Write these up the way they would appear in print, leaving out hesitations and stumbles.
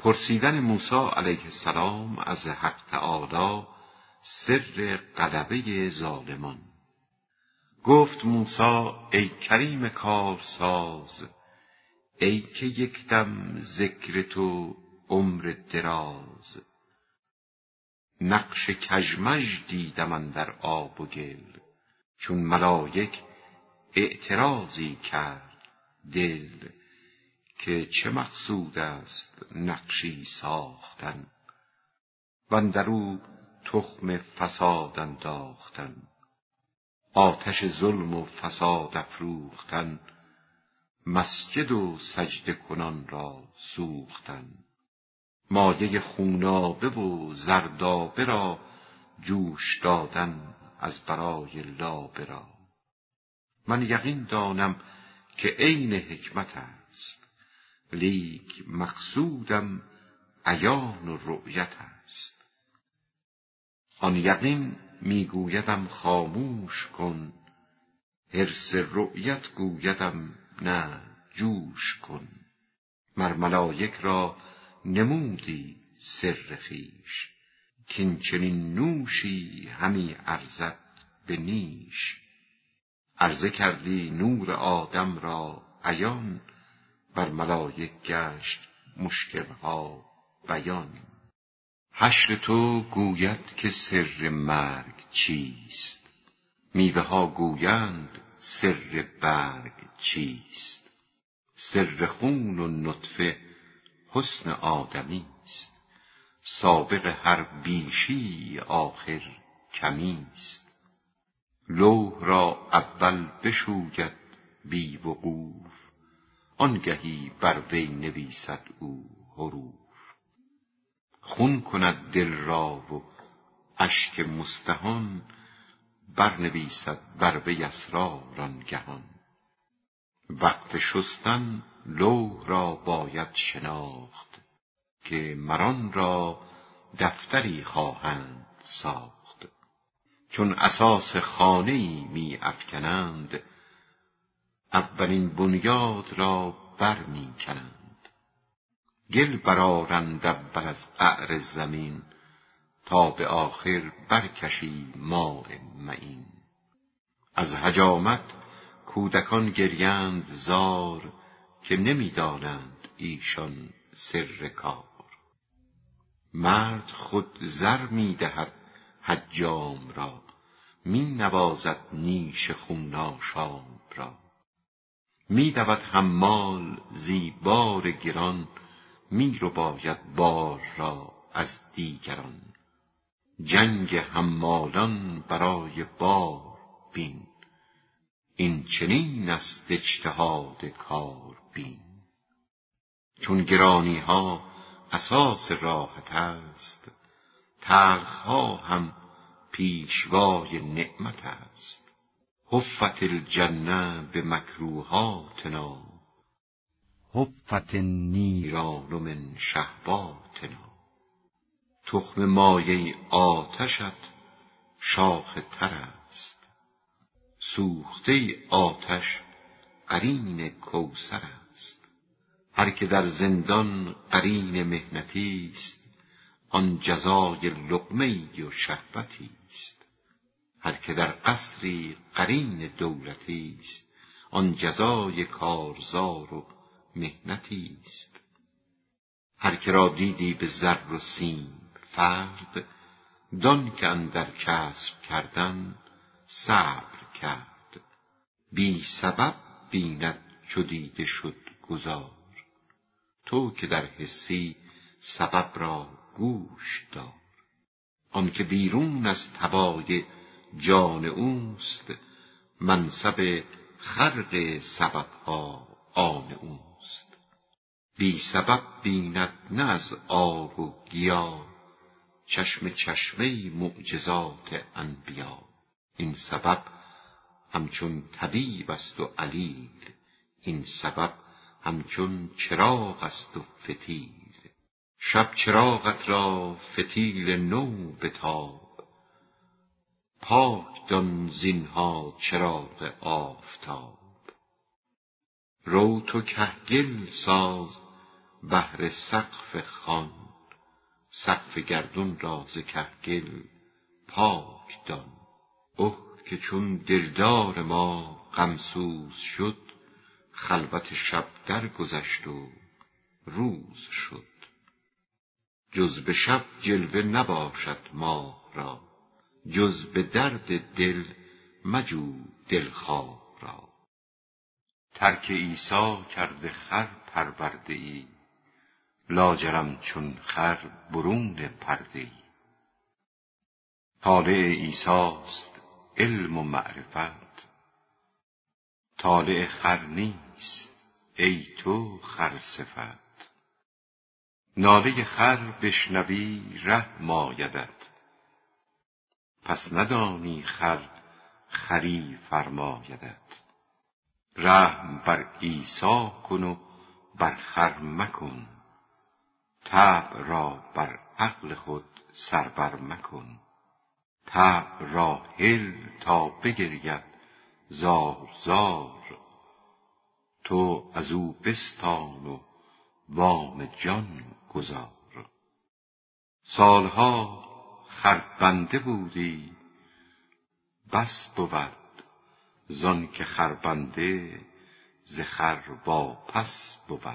پرسیدن موسی علیه السلام از حق تعالی سر غلبه ظالمان. گفت موسی ای کریم کارساز، ای که یک دم ذکر تو عمر دراز. نقش کژمژ دیدم اندر آب و گل، چون ملایک اعتراضی کرد دل. که چه مقصود است نقشی ساختن، واندرو تخم فساد انداختن. آتش ظلم و فساد افروختن، مسجد و سجده کنان را سوختن. مایه خونابه و زردآبه را جوش دادن از برای لابه را. من یقین دانم که عین حکمت است، لیک مقصودم عیان و رؤیت است. آن یقین میگویدم خاموش کن، حرص رؤیت گویدم نه جوش کن. مر ملایک را نمودی سر خویش، کین چنین نوشی همی ارزد به نیش. عرضه کردی نور آدم را عیان، بر ملایک گشت مشکلها بیان. حشر تو گوید که سر مرگ چیست، میوه ها گویند سر برگ چیست. سر خون و نطفه حسن آدمی است، سابق هر بیشی آخر کمی است. لوح را اول بشوید بی وقوف، آنگهی بر وی نویسد او حروف. خون کند دل را و اشک مستهان، برنویسد بر وی اسرار آنگهان. وقت شستن لوح را باید شناخت، که مر آن را دفتری خواهند ساخت. چون اساس خانه‌ای می افکنند، اولین بنیاد را بر می کنند. گل برآرند اول از قعر زمین، تا به آخر برکشی ماء معین. از حجامت کودکان گریند زار، که نمی دانند ایشان سر کار. مرد خود زر می دهد حجام را، می نوازد نیش خون آشام را. می دود حمال زی بار گران، می رباید بار را از دیگران. جنگ حمالان برای بار بین، این چنین است اجتهاد کار بین. چون گرانی ها اساس راحت است، تلخ ها هم پیشوای نعمت است. حفت الجنه به مکروهاتنا، حفت النیران من شهواتنا. تخم مایه آتشت شاخ تر است، سوخته آتش قرین کوثر است. هر که در زندان قرین محنتی است، آن جزای لقمه‌ای و شهوتی است. هر که در قصری قرین دولتی است، آن جزای کارزار و محنتی است. هر که را دیدی به زر و سیم فرد، دان که اندر کسب کردن صبر کرد. بی سبب بیند چو دیده شد گذار، تو که در حسی سبب را گوش دار. آن که بیرون از طبایع جان اوست، منصب خرق سببها آن اوست. بی سبب بیند نه از آب و گیا، چشم چشمه معجزات انبیا. این سبب همچون طبیب است و علیل، این سبب همچون چراغ است و فتیل. شب چراغت را فتیل نو بتاب، پاک دان زینها چراغ آفتاب. رو تو کهگل ساز بهر سقف خوان، سقف گردون را ز کهگل پاک دان. اوه که چون دلدار ما غمسوز شد، خلوت شب درگذشت و روز شد. جز به شب جلوه نباشد ماه را، جز به درد دل مجو دلخواه را. ترک عیسی کرده خر پرورده ای، لاجرم چون خر برون پرده ای. طالع عیسیست علم و معرفت، طالع خر نیست ای تو خر صفت. ناله خر بشنوی ره مایدت، پس ندانی خر خری فرمایدت. رحم بر عیسی کن و بر خر مکن، طبع را بر عقل خود سربر مکن. طبع را هل تا بگرید زار زار، تو از او بستان و وام جان گزار. سالها خربنده بودی بس بود، زان که خربنده ز خر واپس بود.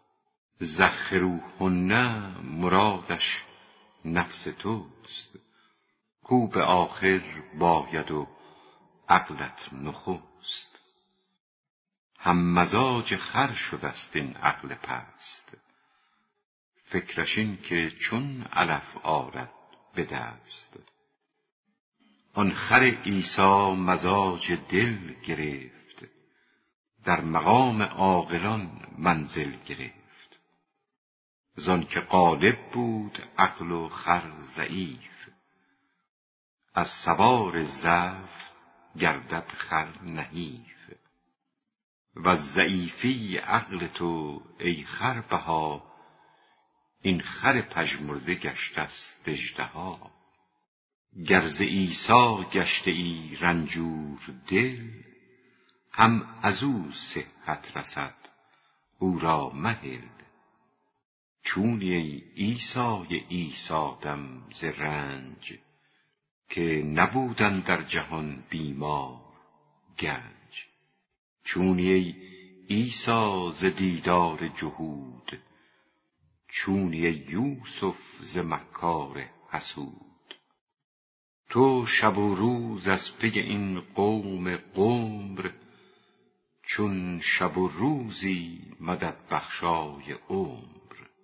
زخروهن مرادش نفس توست، کو به آخر باید و عقلت نخست. هم مزاج خر شدست این عقل پست، فکرش این که چون علف آرد به دست. آن خر عیسی مزاج دل گرفت، در مقام عاقلان منزل گرفت. زان که غالب بود عقل و خر ضعیف، از سوار ضعف گردد خر نحیف. وز ضعیفی عقل تو ای خربها، این خر پژمرده گشتست اژدها. گر ز عیسی گشته ای رنجور دل، هم ازو صحت رسد او را مهل. چونی ای عیسی عیسی دم ز رنج، که نبود اندر جهان بیمار گنج. چونی ای عیسی ز دیدار جهود، چونی ای یوسف ز مکار حسود. تو شب و روز از پی این قوم قمر، چون شب و روزی مدد بخشای عمر.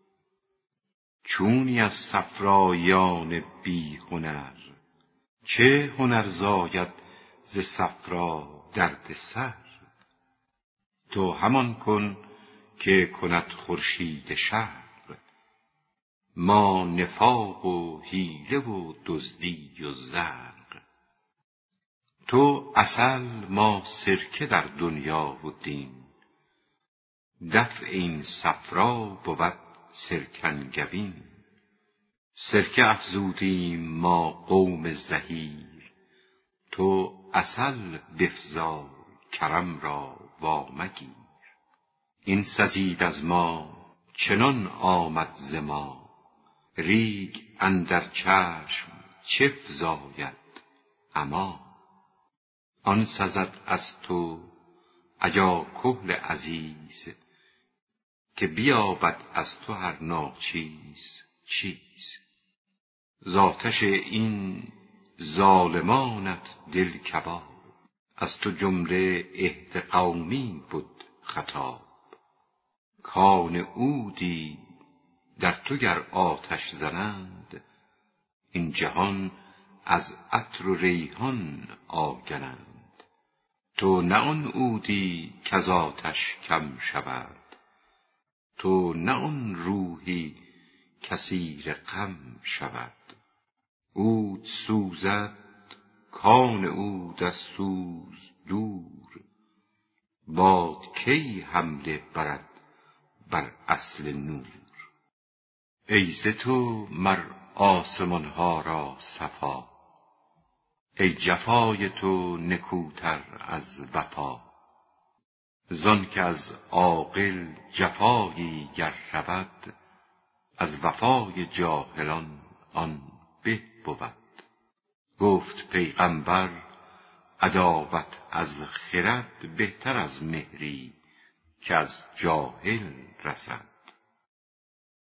چونی از صفرایان بی هنر، چه هنر زاید ز صفرا درد سر. تو همان کن که کند خورشید شرق، ما نفاق و حیله و دزدی و زرق. تو عسل ما سرکه در دنیا و دین، دفع این صفرا بود سرکنگبین. سرکه افزودیم ما قوم زحیر، تو عسل بفزای کرم را وامگیر. این سزید از ما چنان آمد ز ما، ریگ اندر چشم چه فزاید عمی. آن سزد از تو ایا کحل عزیز، که بیابد از تو هر ناچیز چیز. ز آتش این ظالمانت دل کباب، از تو جمله اهد قومی بد خطاب. کان عودی در تو گر آتش زنند، این جهان از عطر و ریحان آگنند. تو نه آن عودی کز آتش کم شود، تو نه آن روحی کاسیر غم شود. عود سوزد کان عود از سوز دور، باد کی حمله برد بر اصل نور. ای ز تو مر آسمان ها را صفا، ای جفای تو نکوتر از وفا. زان که از عاقل جفایی گر شود، از وفای جاهلان آن به بود. گفت پیغمبر عداوت از خرد بهتر از مهری که از جاهل رسد.